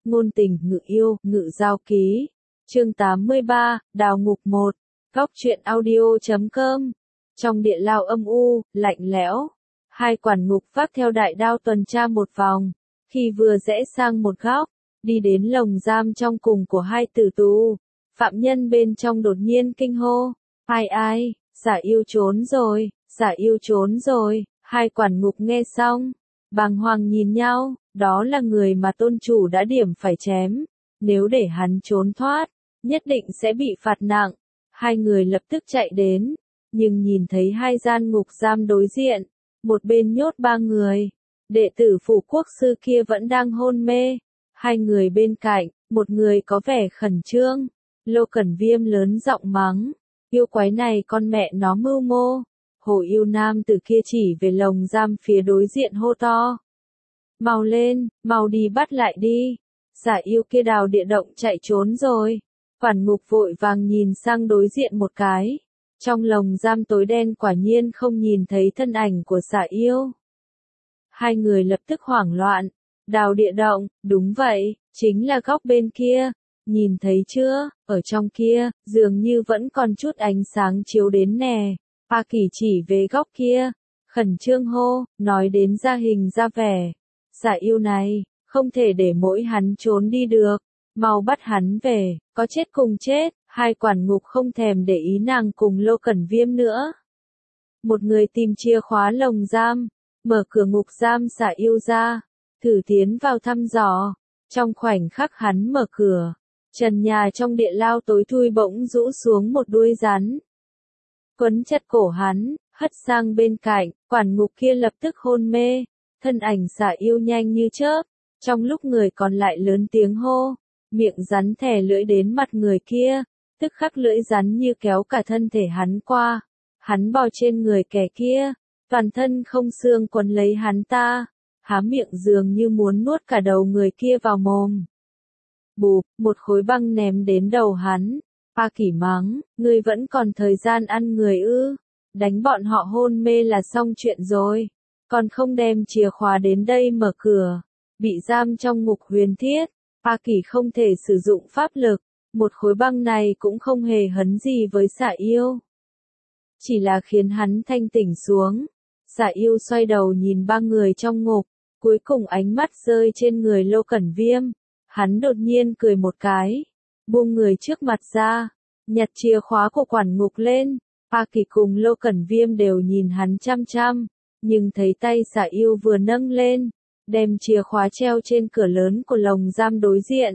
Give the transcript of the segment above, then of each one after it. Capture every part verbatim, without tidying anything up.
ngôn tình ngự yêu, ngự giao ký. Chương tám mươi ba, Đào ngục một. Góc truyện audio chấm com. Trong địa lao âm u, lạnh lẽo, hai quản ngục vác theo đại đao tuần tra một vòng, khi vừa rẽ sang một góc, đi đến lồng giam trong cùng của hai tử tù, phạm nhân bên trong đột nhiên kinh hô, ai ai, Giả Yêu trốn rồi, Giả Yêu trốn rồi. Hai quản ngục nghe xong, bàng hoàng nhìn nhau, đó là người mà tôn chủ đã điểm phải chém, nếu để hắn trốn thoát, nhất định sẽ bị phạt nặng. Hai người lập tức chạy đến, nhưng nhìn thấy hai gian ngục giam đối diện, một bên nhốt ba người, đệ tử phủ quốc sư kia vẫn đang hôn mê, hai người bên cạnh, một người có vẻ khẩn trương. Lô Cẩn Viêm lớn giọng mắng, yêu quái này con mẹ nó mưu mô. Hồ yêu nam từ kia chỉ về lồng giam phía đối diện hô to, mau lên, mau đi bắt lại đi, Giả Yêu kia đào địa động chạy trốn rồi. Quản ngục vội vàng nhìn sang đối diện một cái, trong lồng giam tối đen quả nhiên không nhìn thấy thân ảnh của Giả Yêu. Hai người lập tức hoảng loạn, đào địa động, đúng vậy, chính là góc bên kia, nhìn thấy chưa, ở trong kia, dường như vẫn còn chút ánh sáng chiếu đến nè. A Kỳ chỉ về góc kia, khẩn trương hô, nói đến ra hình ra vẻ. Giả Yêu này, không thể để mỗi hắn trốn đi được, mau bắt hắn về, có chết cùng chết. Hai quản ngục không thèm để ý nàng cùng Lô Cẩn Viêm nữa. Một người tìm chìa khóa lồng giam, mở cửa ngục giam Giả Yêu ra, thử tiến vào thăm dò. Trong khoảnh khắc hắn mở cửa, trần nhà trong địa lao tối thui bỗng rũ xuống một đuôi rắn, quấn chặt cổ hắn, hất sang bên cạnh. Quản ngục kia lập tức hôn mê, thân ảnh Giả Yêu nhanh như chớp, trong lúc người còn lại lớn tiếng hô, miệng rắn thè lưỡi đến mặt người kia, tức khắc lưỡi rắn như kéo cả thân thể hắn qua, hắn bò trên người kẻ kia, toàn thân không xương quấn lấy hắn ta, há miệng dường như muốn nuốt cả đầu người kia vào mồm. Bụp, một khối băng ném đến đầu hắn. A Kỳ mắng, ngươi vẫn còn thời gian ăn người ư, đánh bọn họ hôn mê là xong chuyện rồi, còn không đem chìa khóa đến đây mở cửa. Bị giam trong ngục huyền thiết, A Kỳ không thể sử dụng pháp lực, một khối băng này cũng không hề hấn gì với Giả Yêu, chỉ là khiến hắn thanh tỉnh xuống. Giả Yêu xoay đầu nhìn ba người trong ngục, cuối cùng ánh mắt rơi trên người Lô Cẩn Viêm, hắn đột nhiên cười một cái, buông người trước mặt ra, nhặt chìa khóa của quản ngục lên. A Kỳ cùng Lô Cẩn Viêm đều nhìn hắn chăm chăm, nhưng thấy tay Giả Yêu vừa nâng lên, đem chìa khóa treo trên cửa lớn của lồng giam đối diện.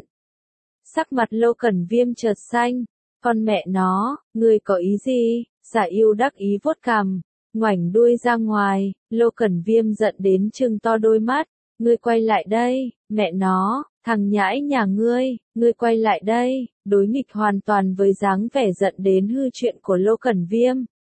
Sắc mặt Lô Cẩn Viêm chợt xanh, con mẹ nó, ngươi có ý gì? Giả Yêu đắc ý vuốt cằm, ngoảnh đuôi ra ngoài. Lô Cẩn Viêm giận đến trừng to đôi mắt, ngươi quay lại đây, mẹ nó, thằng nhãi nhà ngươi, ngươi quay lại đây. Đối nghịch hoàn toàn với dáng vẻ giận đến hư chuyện của Lô Cẩn Viêm.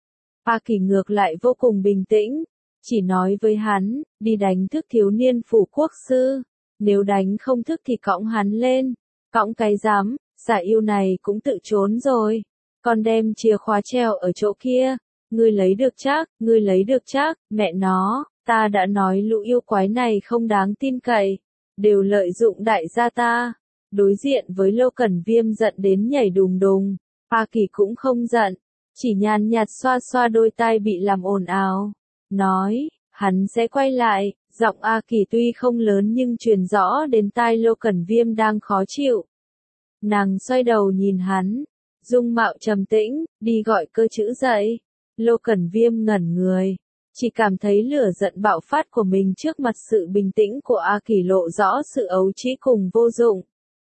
A Kỳ ngược lại vô cùng bình tĩnh, chỉ nói với hắn, đi đánh thức thiếu niên phủ quốc sư, nếu đánh không thức thì cõng hắn lên. Cõng cái dám, Giả Yêu này cũng tự trốn rồi, còn đem chìa khóa treo ở chỗ kia, ngươi lấy được chắc, ngươi lấy được chắc. Mẹ nó, ta đã nói lũ yêu quái này không đáng tin cậy, đều lợi dụng đại gia ta. Đối diện với Lô Cẩn Viêm giận đến nhảy đùng đùng, A Kỳ cũng không giận, chỉ nhàn nhạt xoa xoa đôi tai bị làm ồn ào, nói, hắn sẽ quay lại. Giọng A Kỳ tuy không lớn nhưng truyền rõ đến tai Lô Cẩn Viêm đang khó chịu. Nàng xoay đầu nhìn hắn, dung mạo trầm tĩnh, đi gọi cơ chữ dậy. Lô Cẩn Viêm ngẩn người, chỉ cảm thấy lửa giận bạo phát của mình trước mặt sự bình tĩnh của A Kỳ lộ rõ sự ấu trĩ cùng vô dụng.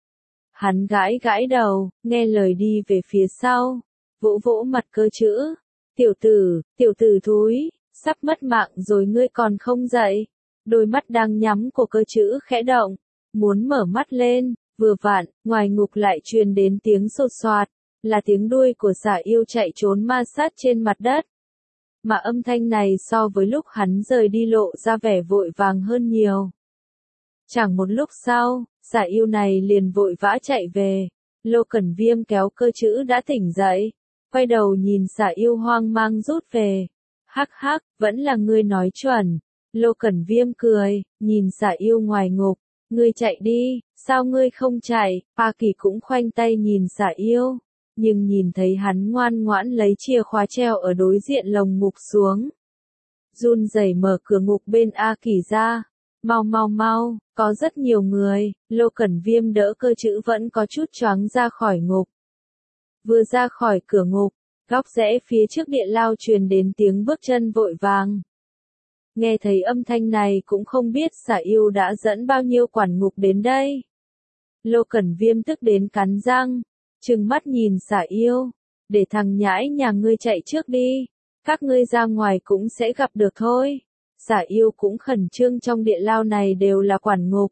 Hắn gãi gãi đầu, nghe lời đi về phía sau, vỗ vỗ mặt cơ chữ. Tiểu tử, tiểu tử thúi, sắp mất mạng rồi ngươi còn không dậy. Đôi mắt đang nhắm của cơ chữ khẽ động, muốn mở mắt lên, vừa vặn, ngoài ngục lại truyền đến tiếng sột soạt, là tiếng đuôi của Giả Yêu chạy trốn ma sát trên mặt đất. Mà âm thanh này so với lúc hắn rời đi lộ ra vẻ vội vàng hơn nhiều. Chẳng một lúc sau, Giả Yêu này liền vội vã chạy về. Lô Cẩn Viêm kéo cơ chữ đã tỉnh dậy, quay đầu nhìn Giả Yêu hoang mang rút về. Hắc hắc, vẫn là ngươi nói chuẩn. Lô Cẩn Viêm cười, nhìn Giả Yêu ngoài ngục, Ngươi chạy đi, sao ngươi không chạy? A Kỳ cũng khoanh tay nhìn Xả Yêu, nhưng nhìn thấy hắn ngoan ngoãn lấy chìa khóa treo ở đối diện lồng ngục xuống. Run rẩy mở cửa ngục bên A Kỳ ra. Mau mau mau, có rất nhiều người, Lô Cẩn Viêm đỡ Cơ Trữ vẫn có chút choáng ra khỏi ngục. Vừa ra khỏi cửa ngục, góc rẽ phía trước địa lao truyền đến tiếng bước chân vội vàng. Nghe thấy âm thanh này cũng không biết Xả Yêu đã dẫn bao nhiêu quản ngục đến đây. Lô Cẩn Viêm tức đến cắn răng, trừng mắt nhìn Xả Yêu, để thằng nhãi nhà ngươi chạy trước đi, các ngươi ra ngoài cũng sẽ gặp được thôi. Xả Yêu cũng khẩn trương, trong địa lao này đều là quản ngục.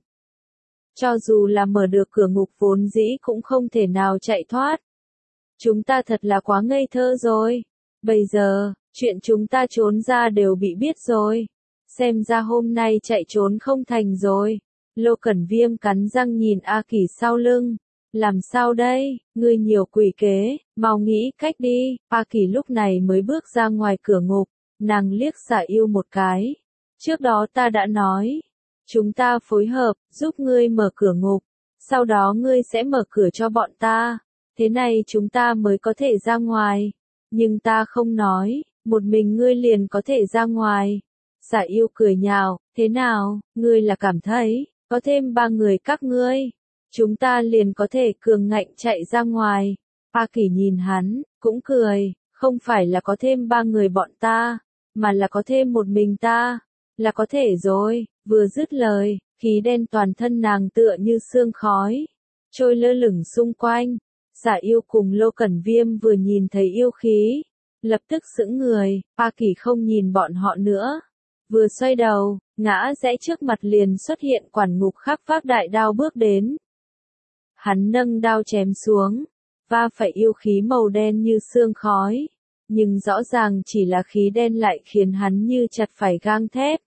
Cho dù là mở được cửa ngục vốn dĩ cũng không thể nào chạy thoát. Chúng ta thật là quá ngây thơ rồi. Bây giờ, chuyện chúng ta trốn ra đều bị biết rồi. Xem ra hôm nay chạy trốn không thành rồi. Lô Cẩn Viêm cắn răng nhìn A Kỳ sau lưng. Làm sao đây, ngươi nhiều quỷ kế, mau nghĩ cách đi. A Kỳ lúc này mới bước ra ngoài cửa ngục, nàng liếc Xả Yêu một cái. Trước đó ta đã nói, chúng ta phối hợp, giúp ngươi mở cửa ngục, sau đó ngươi sẽ mở cửa cho bọn ta, thế này chúng ta mới có thể ra ngoài. Nhưng ta không nói, một mình ngươi liền có thể ra ngoài. Xả Yêu cười nhạo, thế nào, ngươi là cảm thấy, có thêm ba người các ngươi, chúng ta liền có thể cường ngạnh chạy ra ngoài. A Kỳ nhìn hắn, cũng cười, không phải là có thêm ba người bọn ta, mà là có thêm một mình ta, là có thể rồi. Vừa dứt lời, khí đen toàn thân nàng tựa như sương khói, trôi lơ lửng xung quanh. Xả Yêu cùng Lô Cẩn Viêm vừa nhìn thấy yêu khí, lập tức sững người. A Kỳ không nhìn bọn họ nữa, vừa xoay đầu, ngã rẽ trước mặt liền xuất hiện quản ngục khắc vác đại đao bước đến. Hắn nâng đao chém xuống, va phải yêu khí màu đen như sương khói, nhưng rõ ràng chỉ là khí đen lại khiến hắn như chặt phải gang thép.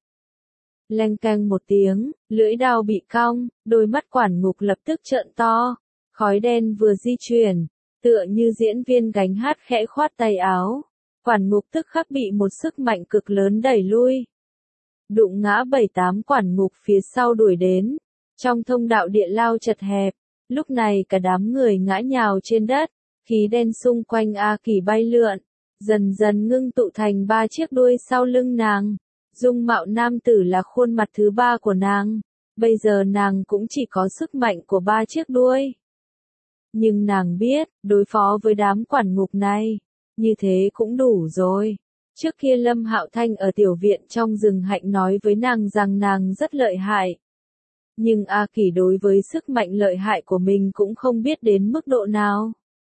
Leng keng một tiếng, lưỡi đao bị cong, đôi mắt quản ngục lập tức trợn to, khói đen vừa di chuyển, tựa như diễn viên gánh hát khẽ khoát tay áo, quản ngục tức khắc bị một sức mạnh cực lớn đẩy lui. Đụng ngã bảy tám quản ngục phía sau đuổi đến, trong thông đạo địa lao chật hẹp, lúc này cả đám người ngã nhào trên đất, khí đen xung quanh A Kỳ bay lượn, dần dần ngưng tụ thành ba chiếc đuôi sau lưng nàng. Dung mạo nam tử là khuôn mặt thứ ba của nàng, bây giờ nàng cũng chỉ có sức mạnh của ba chiếc đuôi. Nhưng nàng biết, đối phó với đám quản ngục này, như thế cũng đủ rồi. Trước kia Lâm Hạo Thanh ở tiểu viện trong rừng hạnh nói với nàng rằng nàng rất lợi hại. Nhưng A Kỳ đối với sức mạnh lợi hại của mình cũng không biết đến mức độ nào.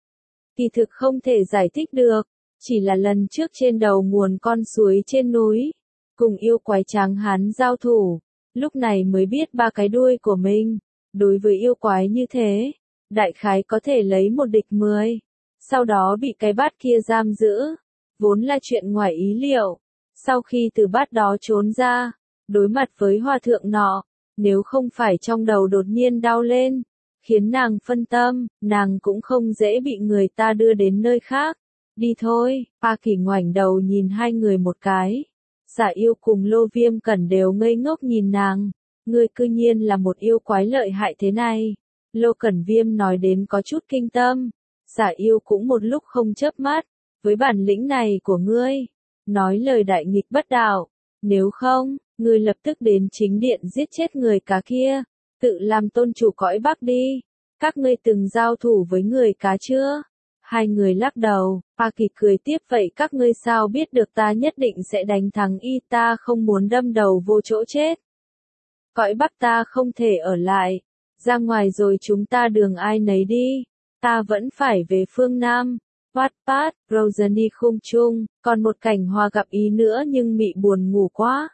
Kỳ thực không thể giải thích được, chỉ là lần trước trên đầu nguồn con suối trên núi, cùng yêu quái tráng hán giao thủ, lúc này mới biết ba cái đuôi của mình, đối với yêu quái như thế, đại khái có thể lấy một địch mười, sau đó bị cái bát kia giam giữ, vốn là chuyện ngoài ý liệu. Sau khi từ bát đó trốn ra, đối mặt với hòa thượng nọ, nếu không phải trong đầu đột nhiên đau lên, khiến nàng phân tâm, nàng cũng không dễ bị người ta đưa đến nơi khác. Đi thôi. A Kỳ ngoảnh đầu nhìn hai người một cái. Xả Yêu cùng Lô Viêm Cẩn đều ngây ngốc nhìn nàng. Ngươi cư nhiên là một yêu quái lợi hại thế này. Lô Cẩn Viêm nói đến có chút kinh tâm. Xả Yêu cũng một lúc không chớp mắt. Với bản lĩnh này của ngươi, nói lời đại nghịch bất đạo. Nếu không, ngươi lập tức đến chính điện giết chết người cá kia. Tự làm tôn chủ cõi Bắc đi. Các ngươi từng giao thủ với người cá chưa? Hai người lắc đầu. A Kỳ cười tiếp, vậy các ngươi sao biết được ta nhất định sẽ đánh thắng y, ta không muốn đâm đầu vô chỗ chết. Cõi Bắc ta không thể ở lại, ra ngoài rồi chúng ta đường ai nấy đi, ta vẫn phải về phương Nam. Wattpad, Rosany khung chung, còn một cảnh hoa gặp ý nữa nhưng mị buồn ngủ quá.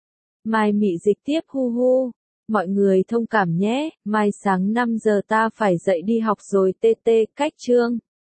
Mai mị dịch tiếp, hu hu. Mọi người thông cảm nhé, mai sáng năm giờ ta phải dậy đi học rồi, tê tê, cách chương.